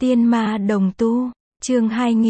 Tiên ma đồng tu, chương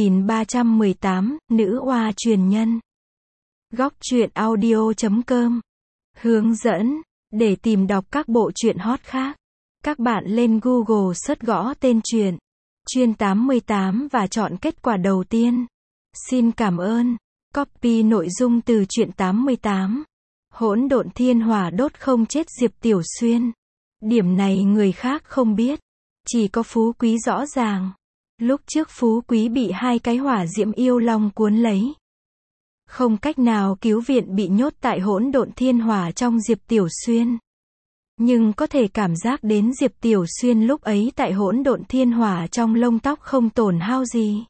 2318, nữ oa truyền nhân. Góc truyện audio.com. Hướng dẫn, để tìm đọc các bộ truyện hot khác, các bạn lên Google search gõ tên truyện, Chuyên 88 và chọn kết quả đầu tiên. Xin cảm ơn. Copy nội dung từ truyện 88. Hỗn độn thiên hỏa đốt không chết Diệp Tiểu Xuyên. Điểm này người khác không biết. Chỉ có Phú Quý rõ ràng. Lúc trước Phú Quý bị hai cái hỏa diễm yêu long cuốn lấy. Không cách nào cứu viện, bị nhốt tại hỗn độn thiên hỏa trong Diệp Tiểu Xuyên. Nhưng có thể cảm giác đến Diệp Tiểu Xuyên lúc ấy tại hỗn độn thiên hỏa trong lông tóc không tổn hao gì.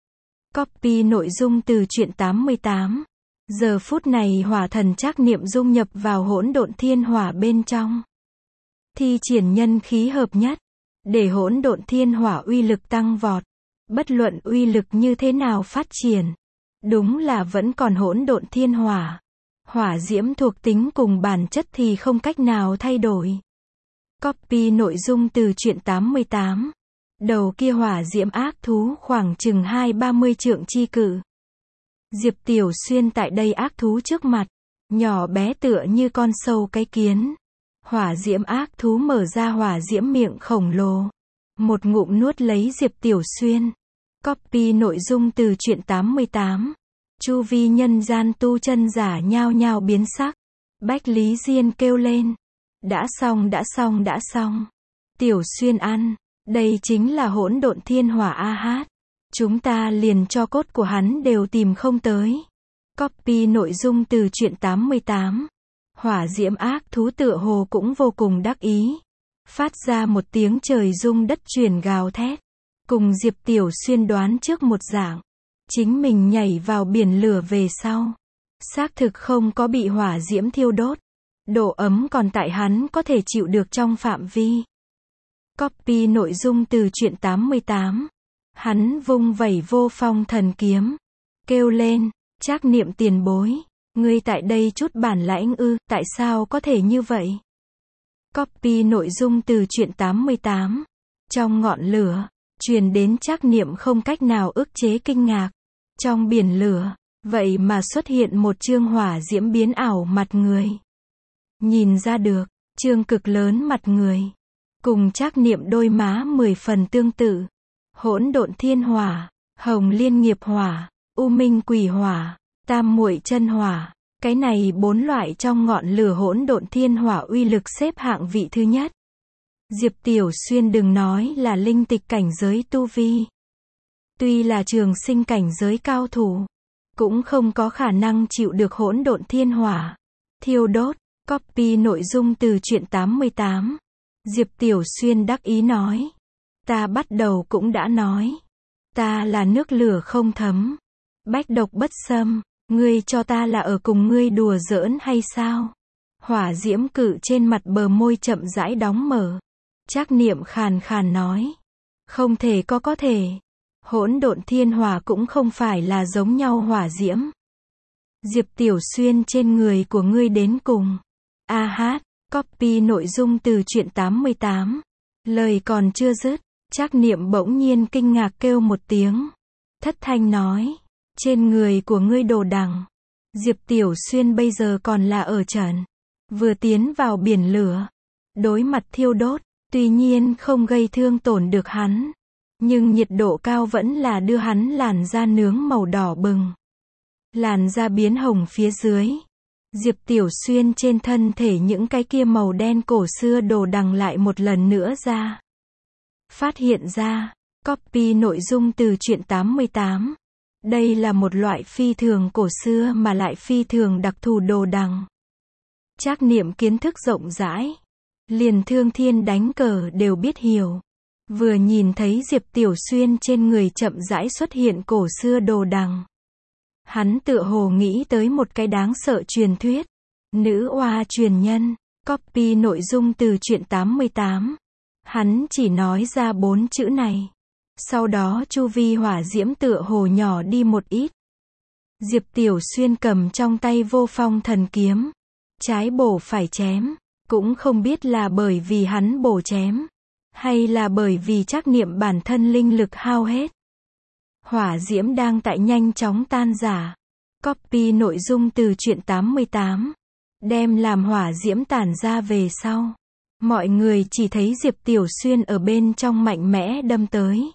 Copy nội dung từ truyện 88. Giờ phút này hỏa thần Trác Niệm dung nhập vào hỗn độn thiên hỏa bên trong. Thi triển nhân khí hợp nhất, để hỗn độn thiên hỏa uy lực tăng vọt. Bất luận uy lực như thế nào phát triển, đúng là vẫn còn hỗn độn thiên hỏa. Hỏa diễm thuộc tính cùng bản chất thì không cách nào thay đổi. Copy nội dung từ truyện 88. Đầu kia hỏa diễm ác thú khoảng chừng 20-30 trượng chi cự. Diệp Tiểu Xuyên tại đây ác thú trước mặt, nhỏ bé tựa như con sâu cái kiến. Hỏa diễm ác thú mở ra hỏa diễm miệng khổng lồ, một ngụm nuốt lấy Diệp Tiểu Xuyên. Copy nội dung từ truyện 88. Chu vi nhân gian tu chân giả nhao nhao biến sắc. Bách Lý Diên kêu lên. Đã xong, đã xong, đã xong. Tiểu Xuyên ăn. Đây chính là hỗn độn thiên hỏa a hát. Chúng ta liền cho cốt của hắn đều tìm không tới. Copy nội dung từ truyện 88. Hỏa diễm ác thú tựa hồ cũng vô cùng đắc ý. Phát ra một tiếng trời rung đất chuyển gào thét. Cùng Diệp Tiểu Xuyên đoán trước một dạng. Chính mình nhảy vào biển lửa về sau. Xác thực không có bị hỏa diễm thiêu đốt. Độ ấm còn tại hắn có thể chịu được trong phạm vi. Copy nội dung từ truyện 88. Hắn vung vẩy vô phong thần kiếm. Kêu lên, Trác Niệm tiền bối. Ngươi tại đây chút bản lãnh ư, tại sao có thể như vậy? Copy nội dung từ truyện 88. Trong ngọn lửa, truyền đến Trác Niệm không cách nào ức chế kinh ngạc. Trong biển lửa, vậy mà xuất hiện một chương hỏa diễm biến ảo mặt người. Nhìn ra được, chương cực lớn mặt người. Cùng Trác Niệm đôi má 10 phần tương tự. Hỗn độn thiên hỏa, hồng liên nghiệp hỏa, u minh quỷ hỏa, tam muội chân hỏa. Cái này 4 loại trong ngọn lửa hỗn độn thiên hỏa uy lực xếp hạng vị thứ nhất. Diệp Tiểu Xuyên đừng nói là linh tịch cảnh giới tu vi. Tuy là trường sinh cảnh giới cao thủ, cũng không có khả năng chịu được hỗn độn thiên hỏa thiêu đốt. Copy nội dung từ truyện 88. Diệp Tiểu Xuyên đắc ý nói. Ta bắt đầu cũng đã nói. Ta là nước lửa không thấm. Bách độc bất xâm. Ngươi cho ta là ở cùng ngươi đùa giỡn hay sao? Hỏa diễm cự trên mặt bờ môi chậm rãi đóng mở. Trác Niệm khàn khàn nói. Không thể có thể. Hỗn độn thiên hỏa cũng không phải là giống nhau hỏa diễm. Diệp Tiểu Xuyên trên người của ngươi đến cùng. A hát, copy nội dung từ truyện 88. Lời còn chưa dứt, Trác Niệm bỗng nhiên kinh ngạc kêu một tiếng. Thất thanh nói. Trên người của ngươi đồ đằng. Diệp Tiểu Xuyên bây giờ còn là ở trần. Vừa tiến vào biển lửa. Đối mặt thiêu đốt. Tuy nhiên không gây thương tổn được hắn. Nhưng nhiệt độ cao vẫn là đưa hắn làn da nướng màu đỏ bừng. Làn da biến hồng phía dưới. Diệp Tiểu Xuyên trên thân thể những cái kia màu đen cổ xưa đồ đằng lại một lần nữa ra. Phát hiện ra. Copy nội dung từ truyện 88. Đây là một loại phi thường cổ xưa mà lại phi thường đặc thù đồ đằng. Trác Niệm kiến thức rộng rãi. Liền thương thiên đánh cờ đều biết hiểu. Vừa nhìn thấy Diệp Tiểu Xuyên trên người chậm rãi xuất hiện cổ xưa đồ đằng. Hắn tựa hồ nghĩ tới một cái đáng sợ truyền thuyết. Nữ oa truyền nhân. Copy nội dung từ truyện 88. Hắn chỉ nói ra 4 chữ này. Sau đó chu vi hỏa diễm tựa hồ nhỏ đi một ít. Diệp Tiểu Xuyên cầm trong tay vô phong thần kiếm. Trái bổ phải chém. Cũng không biết là bởi vì hắn bổ chém. Hay là bởi vì trắc niệm bản thân linh lực hao hết? Hỏa diễm đang tại nhanh chóng tan rã. Copy nội dung từ truyện 88. Đem làm hỏa diễm tản ra về sau. Mọi người chỉ thấy Diệp Tiểu Xuyên ở bên trong mạnh mẽ đâm tới.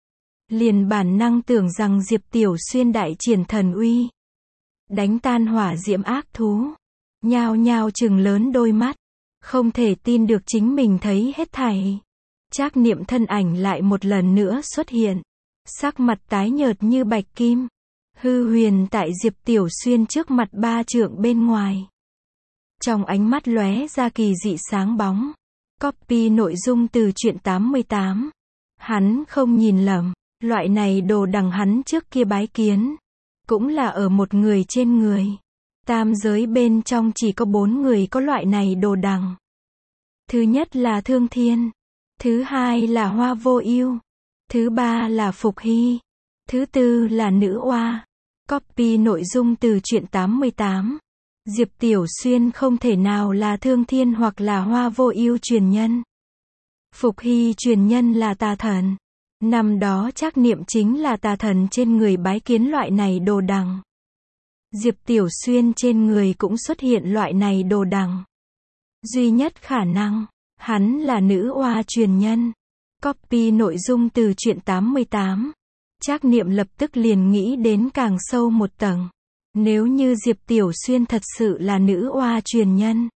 Liền bản năng tưởng rằng Diệp Tiểu Xuyên đại triển thần uy. Đánh tan hỏa diễm ác thú. Nhao nhao trừng lớn đôi mắt. Không thể tin được chính mình thấy hết thảy. Trác Niệm thân ảnh lại một lần nữa xuất hiện. Sắc mặt tái nhợt như bạch kim. Hư huyền tại Diệp Tiểu Xuyên trước mặt 3 trượng bên ngoài. Trong ánh mắt lóe ra kỳ dị sáng bóng. Copy nội dung từ truyện 88. Hắn không nhìn lầm. Loại này đồ đằng hắn trước kia bái kiến. Cũng là ở một người trên người. Tam giới bên trong chỉ có 4 người có loại này đồ đằng. Thứ nhất là Thương Thiên. Thứ hai là Hoa Vô Ưu. Thứ ba là Phục Hy. Thứ tư là Nữ Oa. Copy nội dung từ truyện 88. Diệp Tiểu Xuyên không thể nào là Thương Thiên hoặc là Hoa Vô Ưu truyền nhân. Phục Hy truyền nhân là tà thần. Năm đó Trác Niệm chính là tà thần trên người bái kiến loại này đồ đằng. Diệp Tiểu Xuyên trên người cũng xuất hiện loại này đồ đằng. Duy nhất khả năng, hắn là Nữ Oa truyền nhân. Copy nội dung từ truyện 88. Trác Niệm lập tức liền nghĩ đến càng sâu một tầng. Nếu như Diệp Tiểu Xuyên thật sự là Nữ Oa truyền nhân.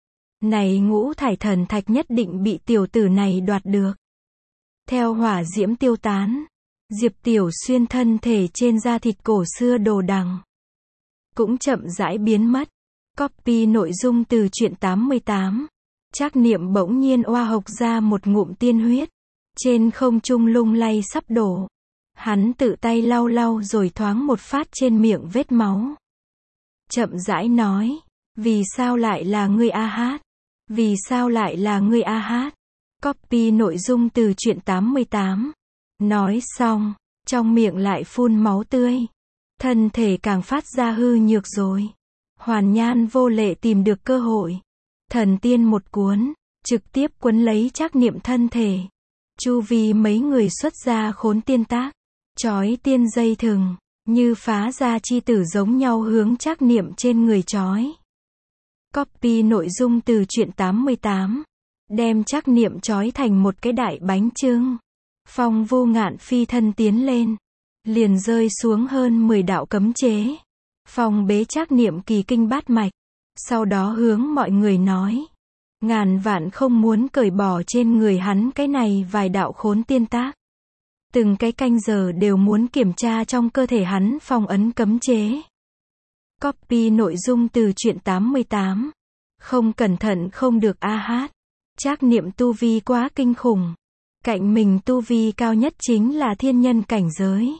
Này ngũ thải thần thạch nhất định bị tiểu tử này đoạt được. Theo hỏa diễm tiêu tán, Diệp Tiểu Xuyên thân thể trên da thịt cổ xưa đồ đằng cũng chậm rãi biến mất. Copy nội dung từ truyện 88. Trác Niệm bỗng nhiên oa hộc ra một ngụm tiên huyết. Trên không trung lung lay sắp đổ. Hắn tự tay lau lau rồi thoáng một phát trên miệng vết máu. Chậm rãi nói. Vì sao lại là ngươi a hát? Vì sao lại là ngươi a hát? Copy nội dung từ truyện 88. Nói xong, trong miệng lại phun máu tươi. Thân thể càng phát ra hư nhược rồi. Hoàn Nhan Vô Lệ tìm được cơ hội. Thần tiên một cuốn, trực tiếp quấn lấy Trác Niệm thân thể. Chu vi mấy người xuất ra khốn tiên tác. Chói tiên dây thừng, như phá ra chi tử giống nhau hướng Trác Niệm trên người chói. Copy nội dung từ truyện 88. Đem Trác Niệm chói thành một cái đại bánh chưng. Phong Vô Ngạn phi thân tiến lên. Liền rơi xuống hơn 10 đạo cấm chế. Phong bế Trác Niệm kỳ kinh bát mạch. Sau đó hướng mọi người nói. Ngàn vạn không muốn cởi bỏ trên người hắn cái này vài đạo khốn tiên tác. Từng cái canh giờ đều muốn kiểm tra trong cơ thể hắn phong ấn cấm chế. Copy nội dung từ truyện 88. Không cẩn thận không được a hát. Trác Niệm tu vi quá kinh khủng. Cạnh mình tu vi cao nhất chính là thiên nhân cảnh giới.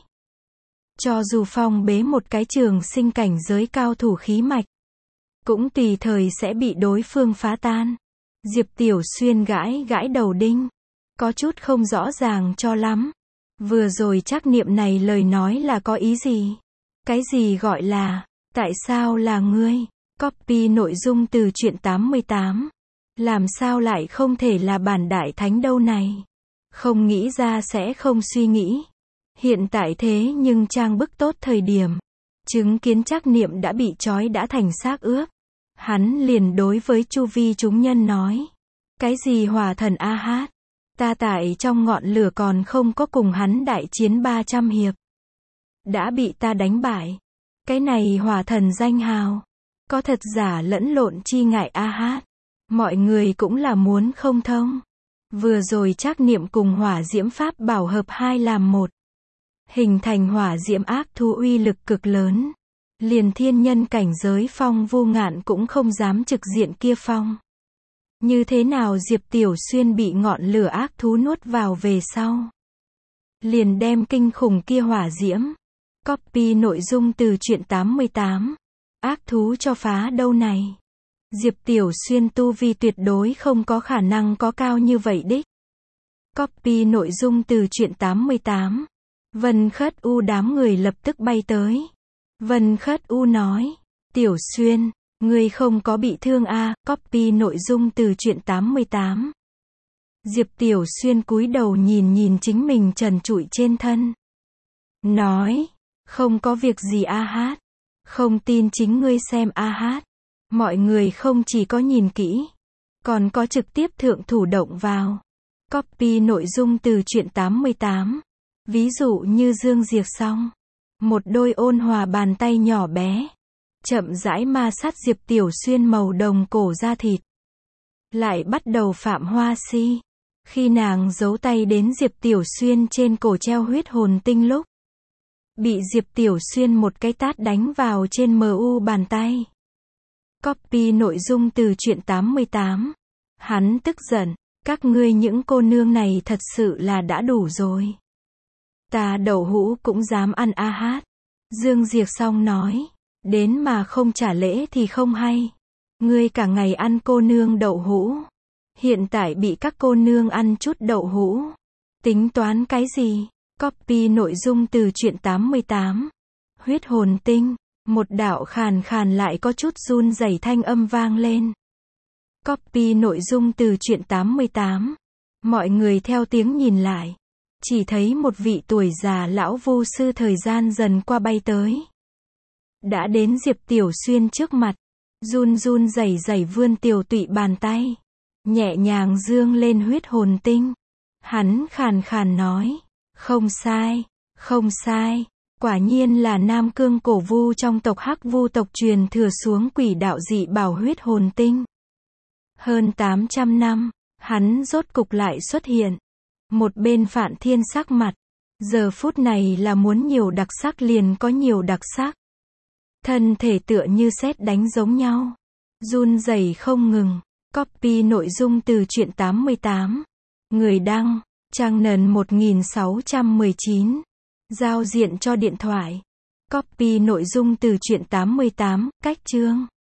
Cho dù phong bế một cái trường sinh cảnh giới cao thủ khí mạch, cũng tùy thời sẽ bị đối phương phá tan. Diệp Tiểu Xuyên gãi gãi đầu đinh. Có chút không rõ ràng cho lắm. Vừa rồi Trác Niệm này lời nói là có ý gì? Cái gì gọi là, tại sao là ngươi? Copy nội dung từ truyện 88. Làm sao lại không thể là bản đại thánh đâu này? Không nghĩ ra sẽ không suy nghĩ. Hiện tại thế nhưng trang bức tốt thời điểm. Chứng kiến Trác Niệm đã bị trói đã thành xác ướp. Hắn liền đối với chu vi chúng nhân nói. Cái gì hỏa thần a hát? Ta tại trong ngọn lửa còn không có cùng hắn đại chiến 300 hiệp. Đã bị ta đánh bại. Cái này hỏa thần danh hào. Có thật giả lẫn lộn chi ngại a hát. Mọi người cũng là muốn không thông. Vừa rồi Trác Niệm cùng hỏa diễm pháp bảo hợp hai làm một. Hình thành hỏa diễm ác thú uy lực cực lớn. Liền thiên nhân cảnh giới Phong Vô Ngạn cũng không dám trực diện kia phong. Như thế nào Diệp Tiểu Xuyên bị ngọn lửa ác thú nuốt vào về sau. Liền đem kinh khủng kia hỏa diễm. Copy nội dung từ truyện 88. Ác thú cho phá đâu này. Diệp Tiểu Xuyên tu vi tuyệt đối không có khả năng có cao như vậy đích. Copy nội dung từ truyện 88. Vân Khất U đám người lập tức bay tới. Vân Khất U nói. Tiểu Xuyên, ngươi không có bị thương a? Copy nội dung từ truyện 88. Diệp Tiểu Xuyên cúi đầu nhìn chính mình trần trụi trên thân. Nói, không có việc gì a hát. Không tin chính ngươi xem a hát. Mọi người không chỉ có nhìn kỹ, còn có trực tiếp thượng thủ động vào. Copy nội dung từ truyện 88. Ví dụ như Dương Diệc Song. Một đôi ôn hòa bàn tay nhỏ bé. Chậm rãi ma sát Diệp Tiểu Xuyên màu đồng cổ da thịt. Lại bắt đầu phạm hoa si. Khi nàng giấu tay đến Diệp Tiểu Xuyên trên cổ treo huyết hồn tinh lúc. Bị Diệp Tiểu Xuyên một cái tát đánh vào trên MU bàn tay. Copy nội dung từ truyện 88. Hắn tức giận. Các ngươi những cô nương này thật sự là đã đủ rồi. Ta đậu hũ cũng dám ăn a hát. Dương Diệc Song nói. Đến mà không trả lễ thì không hay. Ngươi cả ngày ăn cô nương đậu hũ. Hiện tại bị các cô nương ăn chút đậu hũ. Tính toán cái gì? Copy nội dung từ truyện 88. Huyết hồn tinh. Một đạo khàn khàn lại có chút run rẩy thanh âm vang lên. Copy nội dung từ truyện 88. Mọi người theo tiếng nhìn lại. Chỉ thấy một vị tuổi già lão vu sư thời gian dần qua bay tới. Đã đến Diệp Tiểu Xuyên trước mặt. Run run rẩy rẩy vươn tiểu tụy bàn tay. Nhẹ nhàng dương lên huyết hồn tinh. Hắn khàn khàn nói. Không sai, không sai. Quả nhiên là Nam Cương cổ vu trong tộc Hắc Vu tộc truyền thừa xuống quỷ đạo dị bảo huyết hồn tinh. Hơn 800 năm, hắn rốt cục lại xuất hiện. Một bên Phạn Thiên sắc mặt. Giờ phút này là muốn nhiều đặc sắc liền có nhiều đặc sắc. Thân thể tựa như sét đánh giống nhau. Run rẩy không ngừng. Copy nội dung từ truyện 88. Người đăng, Trang Nần 1619. Giao diện cho điện thoại. Copy nội dung từ truyện 88, cách chương.